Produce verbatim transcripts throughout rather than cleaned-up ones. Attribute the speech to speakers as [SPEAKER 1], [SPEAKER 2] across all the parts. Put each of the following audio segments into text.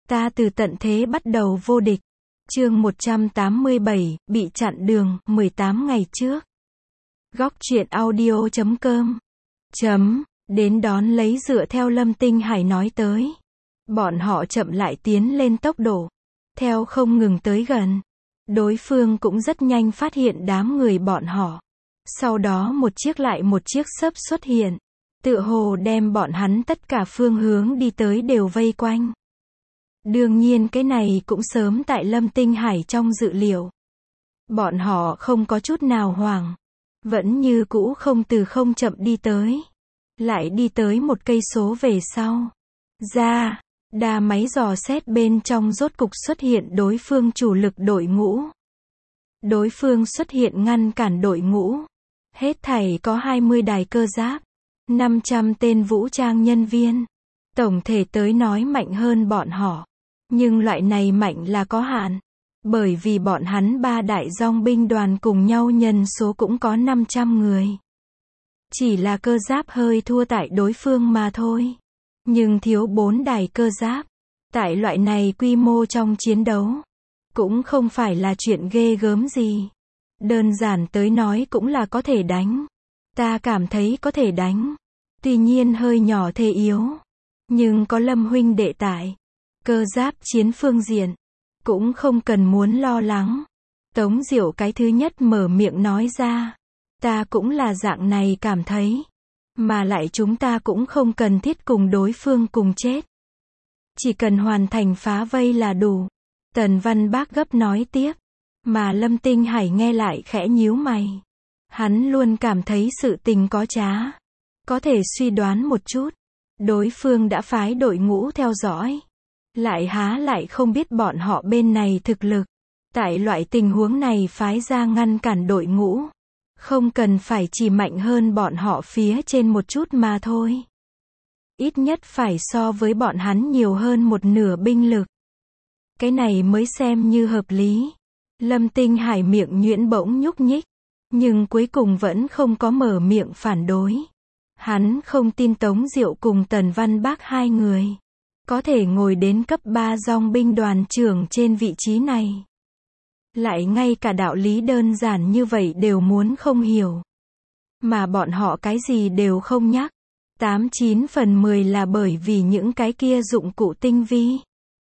[SPEAKER 1] Ta từ tận thế bắt đầu vô địch. Chương một trăm tám mươi bảy, bị chặn đường, mười tám ngày trước. Góc truyện audio chấm com. Chấm, đến đón lấy dựa theo Lâm Tinh Hải nói tới. Bọn họ chậm lại tiến lên tốc độ. Theo không ngừng tới gần. Đối phương cũng rất nhanh phát hiện đám người bọn họ. Sau đó một chiếc lại một chiếc xấp xuất hiện. Tựa hồ đem bọn hắn tất cả phương hướng đi tới đều vây quanh. Đương nhiên cái này cũng sớm tại Lâm Tinh Hải trong dự liệu. Bọn họ không có chút nào hoảng. Vẫn như cũ không từ không chậm đi tới. Lại đi tới một cây số về sau. Ra, đa máy dò xét bên trong rốt cục xuất hiện đối phương chủ lực đội ngũ. Đối phương xuất hiện ngăn cản đội ngũ. Hết thảy có hai mươi đài cơ giáp. năm trăm tên vũ trang nhân viên. Tổng thể tới nói mạnh hơn bọn họ. Nhưng loại này mạnh là có hạn. Bởi vì bọn hắn ba đại dòng binh đoàn cùng nhau nhân số cũng có năm trăm người. Chỉ là cơ giáp hơi thua tại đối phương mà thôi. Nhưng thiếu bốn đài cơ giáp. Tại loại này quy mô trong chiến đấu. Cũng không phải là chuyện ghê gớm gì. Đơn giản tới nói cũng là có thể đánh. Ta cảm thấy có thể đánh. Tuy nhiên hơi nhỏ thế yếu. Nhưng có Lâm huynh đệ tại. Cơ giáp chiến phương diện. Cũng không cần muốn lo lắng. Tống Diệu cái thứ nhất mở miệng nói ra. Ta cũng là dạng này cảm thấy. Mà lại chúng ta cũng không cần thiết cùng đối phương cùng chết. Chỉ cần hoàn thành phá vây là đủ. Tần Văn Bác gấp nói tiếp. Mà Lâm Tinh Hải nghe lại khẽ nhíu mày. Hắn luôn cảm thấy sự tình có trá. Có thể suy đoán một chút. Đối phương đã phái đội ngũ theo dõi. Lại há lại không biết bọn họ bên này thực lực. Tại loại tình huống này phái ra ngăn cản đội ngũ. Không cần phải chỉ mạnh hơn bọn họ phía trên một chút mà thôi. Ít nhất phải so với bọn hắn nhiều hơn một nửa binh lực. Cái này mới xem như hợp lý. Lâm Tinh Hải miệng nhuyễn bỗng nhúc nhích. Nhưng cuối cùng vẫn không có mở miệng phản đối. Hắn không tin Tống Diệu cùng Tần Văn Bác hai người. Có thể ngồi đến cấp ba dòng binh đoàn trưởng trên vị trí này. Lại ngay cả đạo lý đơn giản như vậy đều muốn không hiểu. Mà bọn họ cái gì đều không nhắc. Tám chín phần mười là bởi vì những cái kia dụng cụ tinh vi.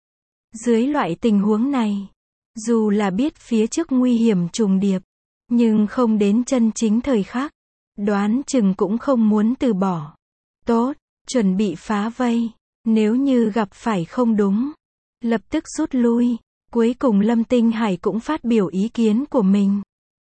[SPEAKER 1] Dưới loại tình huống này. Dù là biết phía trước nguy hiểm trùng điệp. Nhưng không đến chân chính thời khắc. Đoán chừng cũng không muốn từ bỏ. Tốt, chuẩn bị phá vây. Nếu như gặp phải không đúng. Lập tức rút lui. Cuối cùng Lâm Tinh Hải cũng phát biểu ý kiến của mình.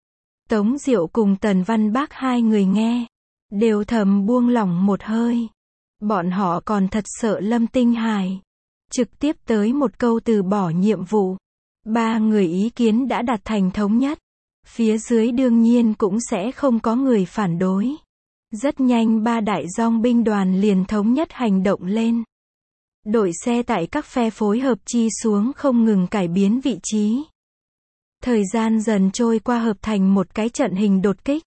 [SPEAKER 1] Tống Diệu cùng Tần Văn Bác hai người nghe. Đều thầm buông lỏng một hơi. Bọn họ còn thật sợ Lâm Tinh Hải. Trực tiếp tới một câu từ bỏ nhiệm vụ. Ba người ý kiến đã đạt thành thống nhất. Phía dưới đương nhiên cũng sẽ không có người phản đối. Rất nhanh ba đại dòng binh đoàn liền thống nhất hành động lên. Đội xe tại các phe phối hợp chi xuống không ngừng cải biến vị trí. Thời gian dần trôi qua hợp thành một cái trận hình đột kích.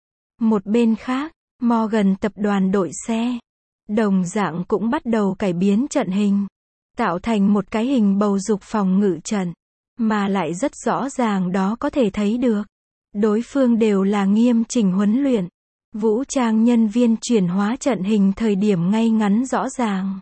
[SPEAKER 1] Một bên khác, Morgan tập đoàn đội xe. Đồng dạng cũng bắt đầu cải biến trận hình. Tạo thành một cái hình bầu dục phòng ngự trận. Mà lại rất rõ ràng đó có thể thấy được. Đối phương đều là nghiêm chỉnh huấn luyện. Vũ trang nhân viên chuyển hóa trận hình thời điểm ngay ngắn rõ ràng.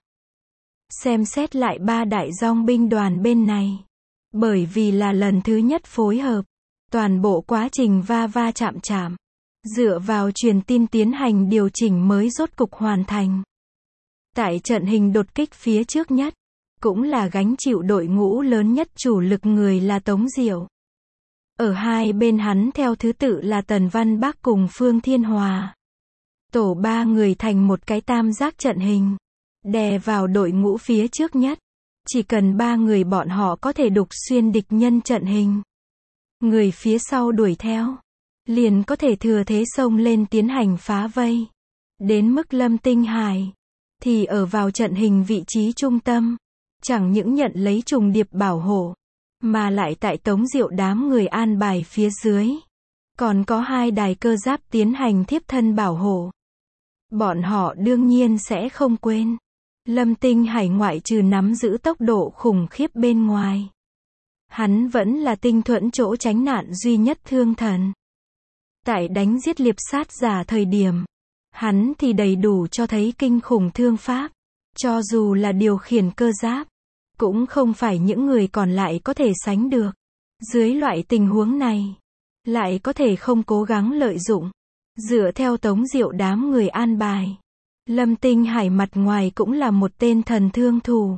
[SPEAKER 1] Xem xét lại ba đại dòng binh đoàn bên này. Bởi vì là lần thứ nhất phối hợp. Toàn bộ quá trình va va chạm chạm. Dựa vào truyền tin tiến hành điều chỉnh mới rốt cục hoàn thành. Tại trận hình đột kích phía trước nhất. Cũng là gánh chịu đội ngũ lớn nhất chủ lực người là Tống Diệu. Ở hai bên hắn theo thứ tự là Tần Văn Bác cùng Phương Thiên Hòa. Tổ ba người thành một cái tam giác trận hình. Đè vào đội ngũ phía trước nhất. Chỉ cần ba người bọn họ có thể đục xuyên địch nhân trận hình. Người phía sau đuổi theo. Liền có thể thừa thế xông lên tiến hành phá vây. Đến mức Lâm Tinh Hải. Thì ở vào trận hình vị trí trung tâm. Chẳng những nhận lấy trùng điệp bảo hộ. Mà lại tại Tống Diệu đám người an bài phía dưới. Còn có hai đài cơ giáp tiến hành thiếp thân bảo hộ. Bọn họ đương nhiên sẽ không quên. Lâm Tinh Hải ngoại trừ nắm giữ tốc độ khủng khiếp bên ngoài, hắn vẫn là tinh thuẫn chỗ tránh nạn duy nhất thương thần. Tại đánh giết liệp sát giả thời điểm, hắn thì đầy đủ cho thấy kinh khủng thương pháp. Cho dù là điều khiển cơ giáp, cũng không phải những người còn lại có thể sánh được. Dưới loại tình huống này, lại có thể không cố gắng lợi dụng. Dựa theo Tống Diệu đám người an bài, Lâm Tinh Hải mặt ngoài cũng là một tên thần thương thủ.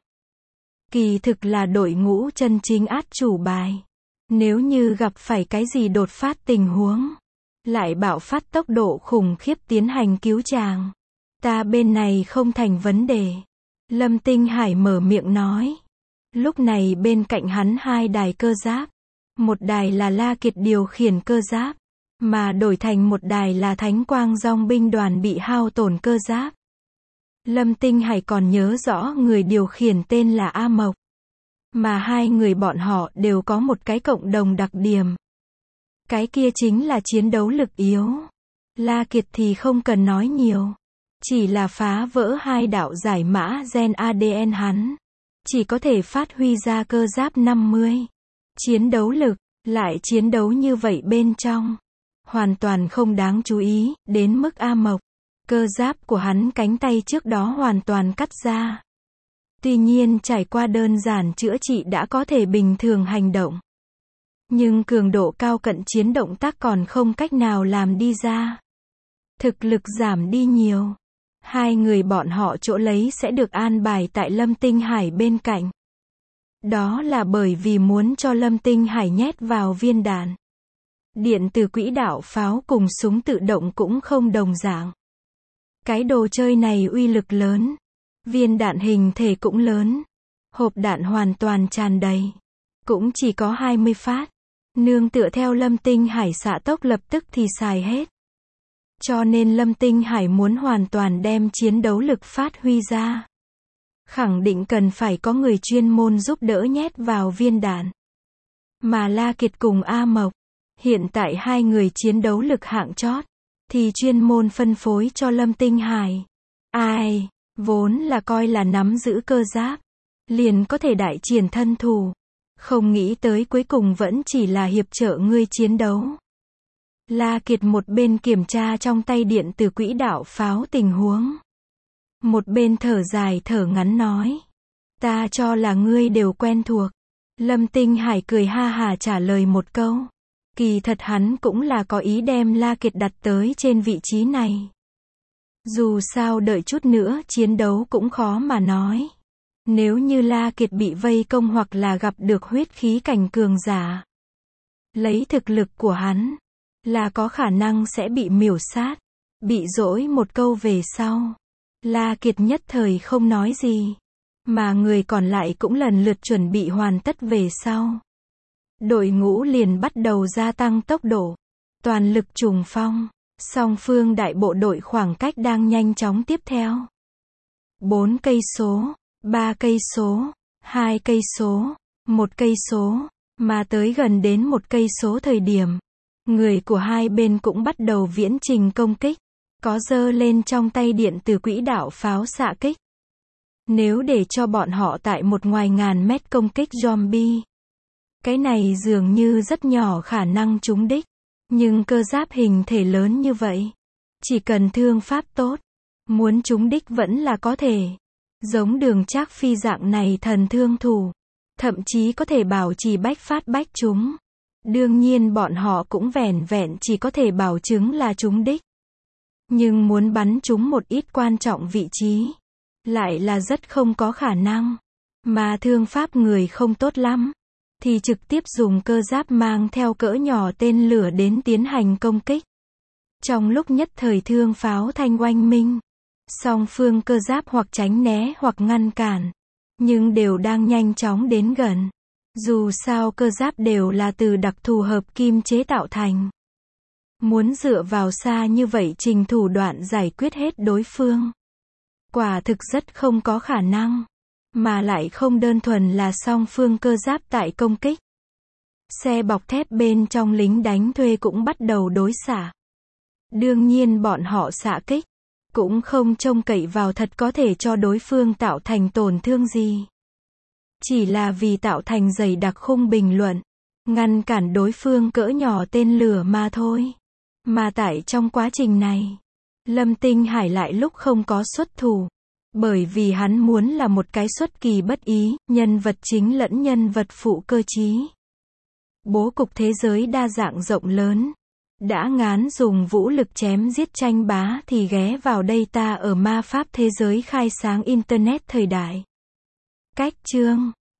[SPEAKER 1] Kỳ thực là đội ngũ chân chính át chủ bài. Nếu như gặp phải cái gì đột phát tình huống, lại bạo phát tốc độ khủng khiếp tiến hành cứu chàng, ta bên này không thành vấn đề. Lâm Tinh Hải mở miệng nói. Lúc này bên cạnh hắn hai đài cơ giáp. Một đài là La Kiệt điều khiển cơ giáp, mà đổi thành một đài là Thánh Quang Dòng binh đoàn bị hao tổn cơ giáp. Lâm Tinh Hải còn nhớ rõ người điều khiển tên là A Mộc. Mà hai người bọn họ đều có một cái cộng đồng đặc điểm. Cái kia chính là chiến đấu lực yếu. La Kiệt thì không cần nói nhiều. Chỉ là phá vỡ hai đạo giải mã gen a đê en hắn, chỉ có thể phát huy ra cơ giáp năm mươi. Chiến đấu lực, lại chiến đấu như vậy bên trong, hoàn toàn không đáng chú ý, đến mức A Mộc. Cơ giáp của hắn cánh tay trước đó hoàn toàn cắt ra. Tuy nhiên trải qua đơn giản chữa trị đã có thể bình thường hành động. Nhưng cường độ cao cận chiến động tác còn không cách nào làm đi ra. Thực lực giảm đi nhiều. Hai người bọn họ chỗ lấy sẽ được an bài tại Lâm Tinh Hải bên cạnh. Đó là bởi vì muốn cho Lâm Tinh Hải nhét vào viên đạn. Điện từ quỹ đạo pháo cùng súng tự động cũng không đồng dạng. Cái đồ chơi này uy lực lớn. Viên đạn hình thể cũng lớn. Hộp đạn hoàn toàn tràn đầy. Cũng chỉ có hai mươi phát. Nương tựa theo Lâm Tinh Hải xạ tốc lập tức thì xài hết. Cho nên Lâm Tinh Hải muốn hoàn toàn đem chiến đấu lực phát huy ra, khẳng định cần phải có người chuyên môn giúp đỡ nhét vào viên đạn. Mà La Kiệt cùng A Mộc, hiện tại hai người chiến đấu lực hạng chót, thì chuyên môn phân phối cho Lâm Tinh Hải. Ai, vốn là coi là nắm giữ cơ giáp, liền có thể đại triển thân thủ. Không nghĩ tới cuối cùng vẫn chỉ là hiệp trợ ngươi chiến đấu. La Kiệt một bên kiểm tra trong tay điện từ quỹ đạo pháo tình huống, một bên thở dài thở ngắn nói. Ta cho là ngươi đều quen thuộc. Lâm Tinh Hải cười ha hà trả lời một câu. Kỳ thật hắn cũng là có ý đem La Kiệt đặt tới trên vị trí này. Dù sao đợi chút nữa chiến đấu cũng khó mà nói. Nếu như La Kiệt bị vây công hoặc là gặp được huyết khí cảnh cường giả, lấy thực lực của hắn, là có khả năng sẽ bị miểu sát. Bị dỗi một câu về sau, La Kiệt nhất thời không nói gì, mà người còn lại cũng lần lượt chuẩn bị hoàn tất về sau. Đội ngũ liền bắt đầu gia tăng tốc độ, toàn lực trùng phong, song phương đại bộ đội khoảng cách đang nhanh chóng tiếp theo. bốn cây số, ba cây số, hai cây số, một cây số, mà tới gần đến một cây số thời điểm, người của hai bên cũng bắt đầu viễn trình công kích, có giơ lên trong tay điện từ quỹ đạo pháo xạ kích. Nếu để cho bọn họ tại một ngoài ngàn mét công kích zombie, cái này dường như rất nhỏ khả năng trúng đích. Nhưng cơ giáp hình thể lớn như vậy, chỉ cần thương pháp tốt, muốn trúng đích vẫn là có thể. Giống Đường Trác Phi dạng này thần thương thủ, thậm chí có thể bảo trì bách phát bách trúng. Đương nhiên bọn họ cũng vẻn vẹn chỉ có thể bảo chứng là trúng đích. Nhưng muốn bắn trúng một ít quan trọng vị trí, lại là rất không có khả năng. Mà thương pháp người không tốt lắm, thì trực tiếp dùng cơ giáp mang theo cỡ nhỏ tên lửa đến tiến hành công kích. Trong lúc nhất thời thương pháo thanh oanh minh, song phương cơ giáp hoặc tránh né hoặc ngăn cản, nhưng đều đang nhanh chóng đến gần. Dù sao cơ giáp đều là từ đặc thù hợp kim chế tạo thành. Muốn dựa vào xa như vậy trình thủ đoạn giải quyết hết đối phương, quả thực rất không có khả năng. Mà lại không đơn thuần là song phương cơ giáp tại công kích. Xe bọc thép bên trong lính đánh thuê cũng bắt đầu đối xạ. Đương nhiên bọn họ xạ kích cũng không trông cậy vào thật có thể cho đối phương tạo thành tổn thương gì. Chỉ là vì tạo thành dày đặc khung bình luận, ngăn cản đối phương cỡ nhỏ tên lửa mà thôi. Mà tại trong quá trình này, Lâm Tinh Hải lại lúc không có xuất thủ. Bởi vì hắn muốn là một cái xuất kỳ bất ý, nhân vật chính lẫn nhân vật phụ cơ trí. Bố cục thế giới đa dạng rộng lớn. Đã ngán dùng vũ lực chém giết tranh bá thì ghé vào đây ta ở ma pháp thế giới khai sáng Internet thời đại. Cách chương